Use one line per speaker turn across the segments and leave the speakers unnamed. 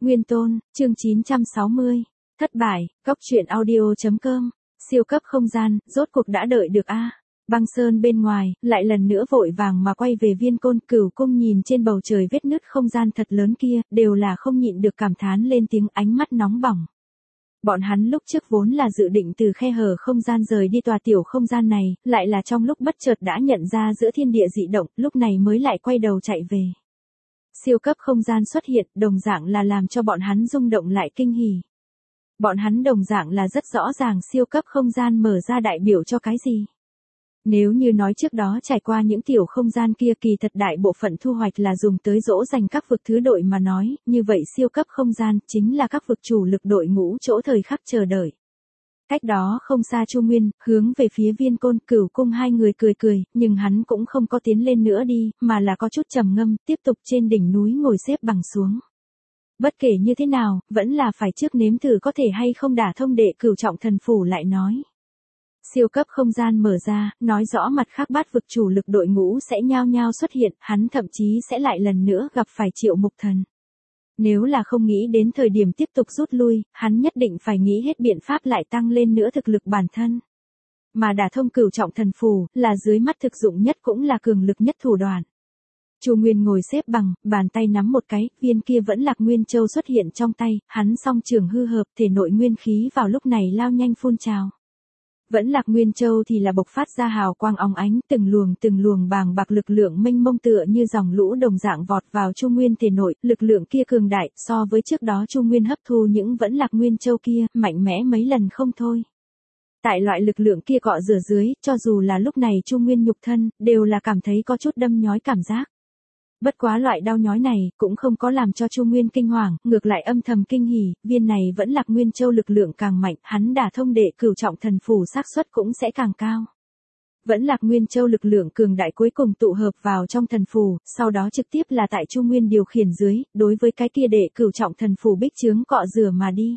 Nguyên Tôn, chương 960. Thất bại, góc truyện audio.com. Siêu cấp không gian, rốt cuộc đã đợi được a. Băng Sơn bên ngoài, lại lần nữa vội vàng mà quay về Viên Côn. Cửu Cung nhìn trên bầu trời vết nứt không gian thật lớn kia, đều là không nhịn được cảm thán lên tiếng, ánh mắt nóng bỏng. Bọn hắn lúc trước vốn là dự định từ khe hở không gian rời đi tòa tiểu không gian này, lại là trong lúc bất chợt đã nhận ra giữa thiên địa dị động, lúc này mới lại quay đầu chạy về. Siêu cấp không gian xuất hiện, đồng dạng là làm cho bọn hắn rung động lại kinh hỉ. Bọn hắn đồng dạng là rất rõ ràng siêu cấp không gian mở ra đại biểu cho cái gì. Nếu như nói trước đó trải qua những tiểu không gian kia kỳ thật đại bộ phận thu hoạch là dùng tới dỗ dành các vực thứ đội mà nói, như vậy siêu cấp không gian chính là các vực chủ lực đội ngũ chỗ thời khắc chờ đợi. Cách đó không xa Chu Nguyên, hướng về phía Viên Côn. Cửu Cung hai người cười cười, nhưng hắn cũng không có tiến lên nữa đi, mà là có chút trầm ngâm, tiếp tục trên đỉnh núi ngồi xếp bằng xuống. Bất kể như thế nào, vẫn là phải trước nếm thử có thể hay không đả thông đệ cửu trọng thần phủ lại nói. Siêu cấp không gian mở ra, nói rõ mặt khác bát vực chủ lực đội ngũ sẽ nhao nhao xuất hiện, hắn thậm chí sẽ lại lần nữa gặp phải Triệu Mục Thần. Nếu là không nghĩ đến thời điểm tiếp tục rút lui, hắn nhất định phải nghĩ hết biện pháp lại tăng lên nữa thực lực bản thân. Mà đả thông cửu trọng thần phù, là dưới mắt thực dụng nhất cũng là cường lực nhất thủ đoạn. Chu Nguyên ngồi xếp bằng, bàn tay nắm một cái, viên kia vẫn Lạc Nguyên Châu xuất hiện trong tay, hắn song trường hư hợp, thể nội nguyên khí vào lúc này lao nhanh phun trào. Vẫn Lạc Nguyên Châu thì là bộc phát ra hào quang óng ánh, từng luồng bàng bạc lực lượng mênh mông tựa như dòng lũ đồng dạng vọt vào Chu Nguyên thể nội, lực lượng kia cường đại, so với trước đó Chu Nguyên hấp thu những Vẫn Lạc Nguyên Châu kia, mạnh mẽ mấy lần không thôi. Tại loại lực lượng kia cọ rửa dưới, cho dù là lúc này Chu Nguyên nhục thân, đều là cảm thấy có chút đâm nhói cảm giác. Bất quá loại đau nhói này, cũng không có làm cho Chu Nguyên kinh hoàng, ngược lại âm thầm kinh hỉ, viên này Vẫn Lạc Nguyên Châu lực lượng càng mạnh, hắn đả thông đệ cửu trọng thần phủ xác suất cũng sẽ càng cao. Vẫn Lạc Nguyên Châu lực lượng cường đại cuối cùng tụ hợp vào trong thần phù, sau đó trực tiếp là tại Chu Nguyên điều khiển dưới, đối với cái kia đệ cửu trọng thần phù bích chướng cọ rửa mà đi.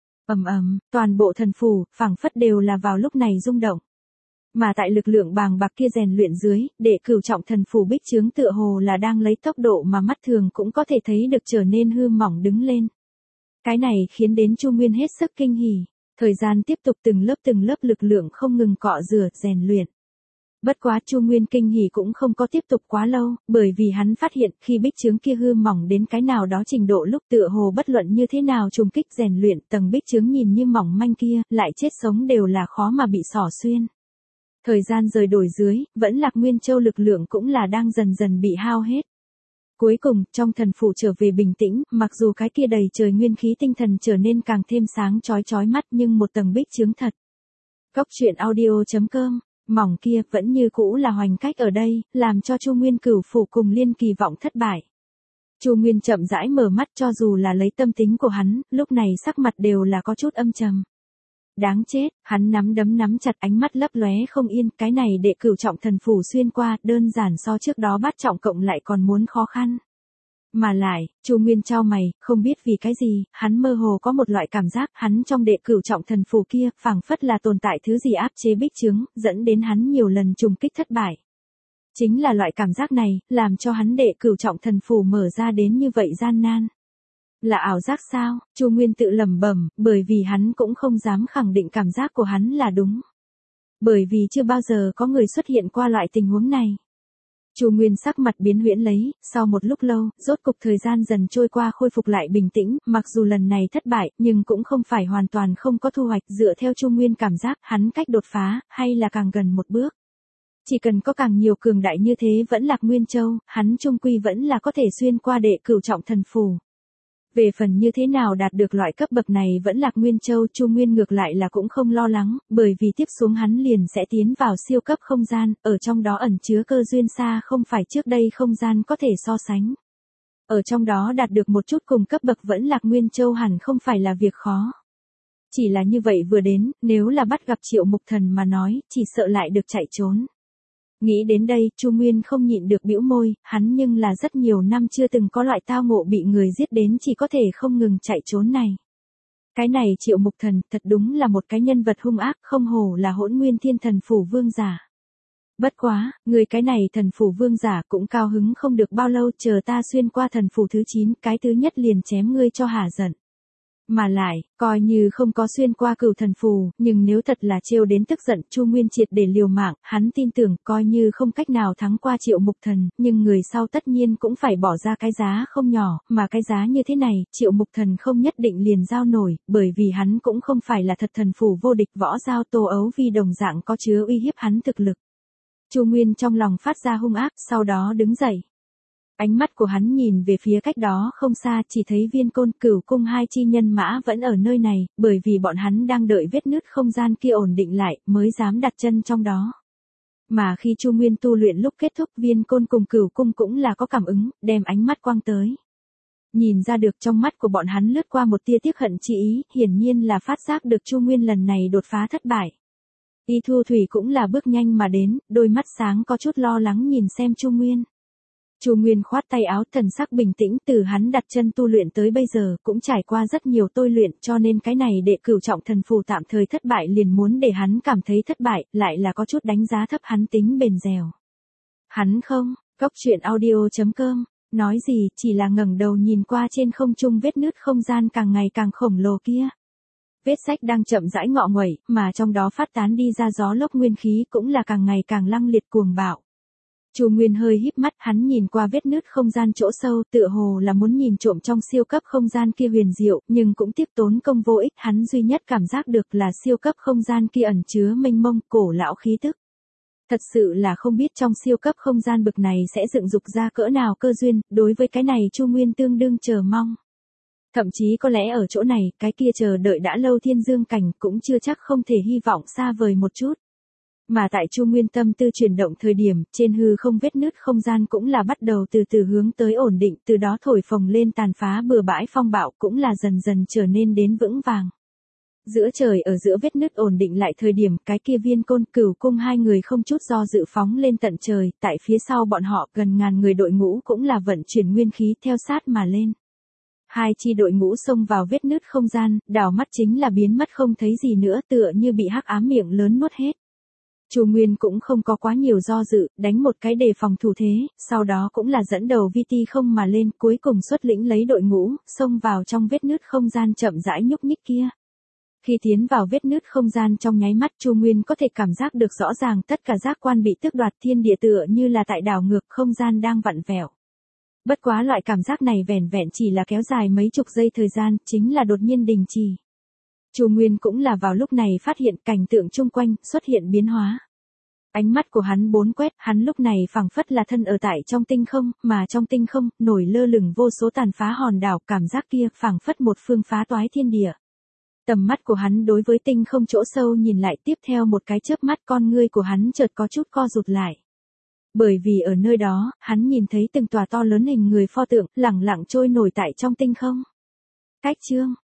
Toàn bộ thần phù, phảng phất đều là vào lúc này rung động. Mà tại lực lượng bàng bạc kia rèn luyện dưới, đệ cửu trọng thần phù bích chướng tựa hồ là đang lấy tốc độ mà mắt thường cũng có thể thấy được trở nên hư mỏng đứng lên. Cái này khiến đến Chu Nguyên hết sức kinh hỉ, thời gian tiếp tục từng lớp lực lượng không ngừng cọ rửa, rèn luyện. Bất quá Chu Nguyên kinh hỉ cũng không có tiếp tục quá lâu, bởi vì hắn phát hiện khi bích chướng kia hư mỏng đến cái nào đó trình độ lúc tựa hồ bất luận như thế nào trùng kích rèn luyện tầng bích chướng nhìn như mỏng manh kia, lại chết sống đều là khó mà bị xỏ xuyên. Thời gian rời đổi dưới, Vẫn Lạc Nguyên Châu lực lượng cũng là đang dần dần bị hao hết. Cuối cùng, trong thần phủ trở về bình tĩnh, mặc dù cái kia đầy trời nguyên khí tinh thần trở nên càng thêm sáng chói mắt nhưng một tầng bích chướng thật. Góc truyện audio.com, mỏng kia vẫn như cũ là hoành cách ở đây, làm cho Chu Nguyên cửu phủ cùng liên kỳ vọng thất bại. Chu Nguyên chậm rãi mở mắt, cho dù là lấy tâm tính của hắn, lúc này sắc mặt đều là có chút âm trầm. Đáng chết, hắn nắm đấm nắm chặt, ánh mắt lấp lóe không yên, cái này đệ cửu trọng thần phủ xuyên qua, đơn giản so trước đó bát trọng cộng lại còn muốn khó khăn. Mà lại, Chu Nguyên chau mày, không biết vì cái gì, hắn mơ hồ có một loại cảm giác, hắn trong đệ cửu trọng thần phủ kia, phảng phất là tồn tại thứ gì áp chế bích chướng, dẫn đến hắn nhiều lần trùng kích thất bại. Chính là loại cảm giác này, làm cho hắn đệ cửu trọng thần phủ mở ra đến như vậy gian nan. Là ảo giác sao? Chu Nguyên tự lẩm bẩm, bởi vì hắn cũng không dám khẳng định cảm giác của hắn là đúng. Bởi vì chưa bao giờ có người xuất hiện qua loại tình huống này. Chu Nguyên sắc mặt biến huyễn lấy, sau một lúc lâu, rốt cục thời gian dần trôi qua khôi phục lại bình tĩnh, mặc dù lần này thất bại, nhưng cũng không phải hoàn toàn không có thu hoạch, dựa theo Chu Nguyên cảm giác, hắn cách đột phá, hay là càng gần một bước. Chỉ cần có càng nhiều cường đại như thế Vẫn Lạc Nguyên Châu, hắn chung quy vẫn là có thể xuyên qua đệ cửu trọng thần phù. Về phần như thế nào đạt được loại cấp bậc này Vẫn Lạc Nguyên Châu, Chu Nguyên ngược lại là cũng không lo lắng, bởi vì tiếp xuống hắn liền sẽ tiến vào siêu cấp không gian, ở trong đó ẩn chứa cơ duyên xa không phải trước đây không gian có thể so sánh. Ở trong đó đạt được một chút cùng cấp bậc Vẫn Lạc Nguyên Châu hẳn không phải là việc khó. Chỉ là như vậy vừa đến, nếu là bắt gặp Triệu Mục Thần mà nói, chỉ sợ lại được chạy trốn. Nghĩ đến đây, Chu Nguyên không nhịn được bĩu môi, hắn nhưng là rất nhiều năm chưa từng có loại tao ngộ bị người giết đến chỉ có thể không ngừng chạy trốn này. Cái này Triệu Mục Thần, thật đúng là một cái nhân vật hung ác, không hổ là Hỗn Nguyên Thiên Thần phủ vương giả. Bất quá, người cái này thần phủ vương giả cũng cao hứng không được bao lâu, chờ ta xuyên qua thần phủ thứ 9, cái thứ nhất liền chém ngươi cho hả giận. Mà lại, coi như không có xuyên qua cửu thần phù, nhưng nếu thật là trêu đến tức giận, Chu Nguyên triệt để liều mạng, hắn tin tưởng coi như không cách nào thắng qua Triệu Mục Thần, nhưng người sau tất nhiên cũng phải bỏ ra cái giá không nhỏ, mà cái giá như thế này, Triệu Mục Thần không nhất định liền giao nổi, bởi vì hắn cũng không phải là thật thần phù vô địch võ giao Tô Ấu Vi đồng dạng có chứa uy hiếp hắn thực lực. Chu Nguyên trong lòng phát ra hung ác, sau đó đứng dậy. Ánh mắt của hắn nhìn về phía cách đó không xa, chỉ thấy Viên Côn, Cửu Cung hai chi nhân mã vẫn ở nơi này, bởi vì bọn hắn đang đợi vết nứt không gian kia ổn định lại, mới dám đặt chân trong đó. Mà khi Chu Nguyên tu luyện lúc kết thúc, Viên Côn cùng Cửu Cung cũng là có cảm ứng, đem ánh mắt quang tới. Nhìn ra được trong mắt của bọn hắn lướt qua một tia tiếc hận chi ý, hiển nhiên là phát giác được Chu Nguyên lần này đột phá thất bại. Y Thu Thủy cũng là bước nhanh mà đến, đôi mắt sáng có chút lo lắng nhìn xem Chu Nguyên. Chu Nguyên khoát tay áo, thần sắc bình tĩnh, từ hắn đặt chân tu luyện tới bây giờ cũng trải qua rất nhiều tôi luyện, cho nên cái này đệ cửu trọng thần phù tạm thời thất bại liền muốn để hắn cảm thấy thất bại, lại là có chút đánh giá thấp hắn tính bền dẻo. Hắn không, Cốc Truyện Audio.com, nói gì, chỉ là ngẩng đầu nhìn qua trên không trung vết nứt không gian càng ngày càng khổng lồ kia. Vết sách đang chậm rãi ngọ nguậy, mà trong đó phát tán đi ra gió lốc nguyên khí cũng là càng ngày càng lăng liệt cuồng bạo. Chu Nguyên hơi híp mắt, hắn nhìn qua vết nứt không gian chỗ sâu, tựa hồ là muốn nhìn trộm trong siêu cấp không gian kia huyền diệu, nhưng cũng tiếc tốn công vô ích, hắn duy nhất cảm giác được là siêu cấp không gian kia ẩn chứa mênh mông, cổ lão khí tức. Thật sự là không biết trong siêu cấp không gian bực này sẽ dựng dục ra cỡ nào cơ duyên, đối với cái này Chu Nguyên tương đương chờ mong. Thậm chí có lẽ ở chỗ này, cái kia chờ đợi đã lâu thiên dương cảnh cũng chưa chắc không thể hy vọng xa vời một chút. Mà tại Chu Nguyên tâm tư chuyển động thời điểm, trên hư không vết nứt không gian cũng là bắt đầu từ từ hướng tới ổn định, từ đó thổi phồng lên tàn phá bừa bãi phong bạo cũng là dần dần trở nên đến vững vàng. Giữa trời ở giữa vết nứt ổn định lại thời điểm, cái kia Viên Côn, Cửu Cung hai người không chút do dự phóng lên tận trời, tại phía sau bọn họ gần ngàn người đội ngũ cũng là vận chuyển nguyên khí theo sát mà lên. Hai chi đội ngũ xông vào vết nứt không gian, đảo mắt chính là biến mất không thấy gì nữa, tựa như bị hắc ám miệng lớn nuốt hết. Chu Nguyên cũng không có quá nhiều do dự, đánh một cái đề phòng thủ thế, sau đó cũng là dẫn đầu vi ti không mà lên, cuối cùng xuất lĩnh lấy đội ngũ, xông vào trong vết nứt không gian chậm rãi nhúc nhích kia. Khi tiến vào vết nứt không gian trong nháy mắt, Chu Nguyên có thể cảm giác được rõ ràng tất cả giác quan bị tước đoạt, thiên địa tựa như là tại đảo ngược, không gian đang vặn vẹo. Bất quá loại cảm giác này vẻn vẹn chỉ là kéo dài mấy chục giây thời gian, chính là đột nhiên đình chỉ. Chu Nguyên cũng là vào lúc này phát hiện cảnh tượng chung quanh xuất hiện biến hóa. Ánh mắt của hắn bốn quét, hắn lúc này phảng phất là thân ở tại trong tinh không, mà trong tinh không nổi lơ lửng vô số tàn phá hòn đảo, cảm giác kia phảng phất một phương phá toái thiên địa. Tầm mắt của hắn đối với tinh không chỗ sâu nhìn lại, tiếp theo một cái chớp mắt con ngươi của hắn chợt có chút co rụt lại. Bởi vì ở nơi đó, hắn nhìn thấy từng tòa to lớn hình người pho tượng, lẳng lặng trôi nổi tại trong tinh không. Cách chương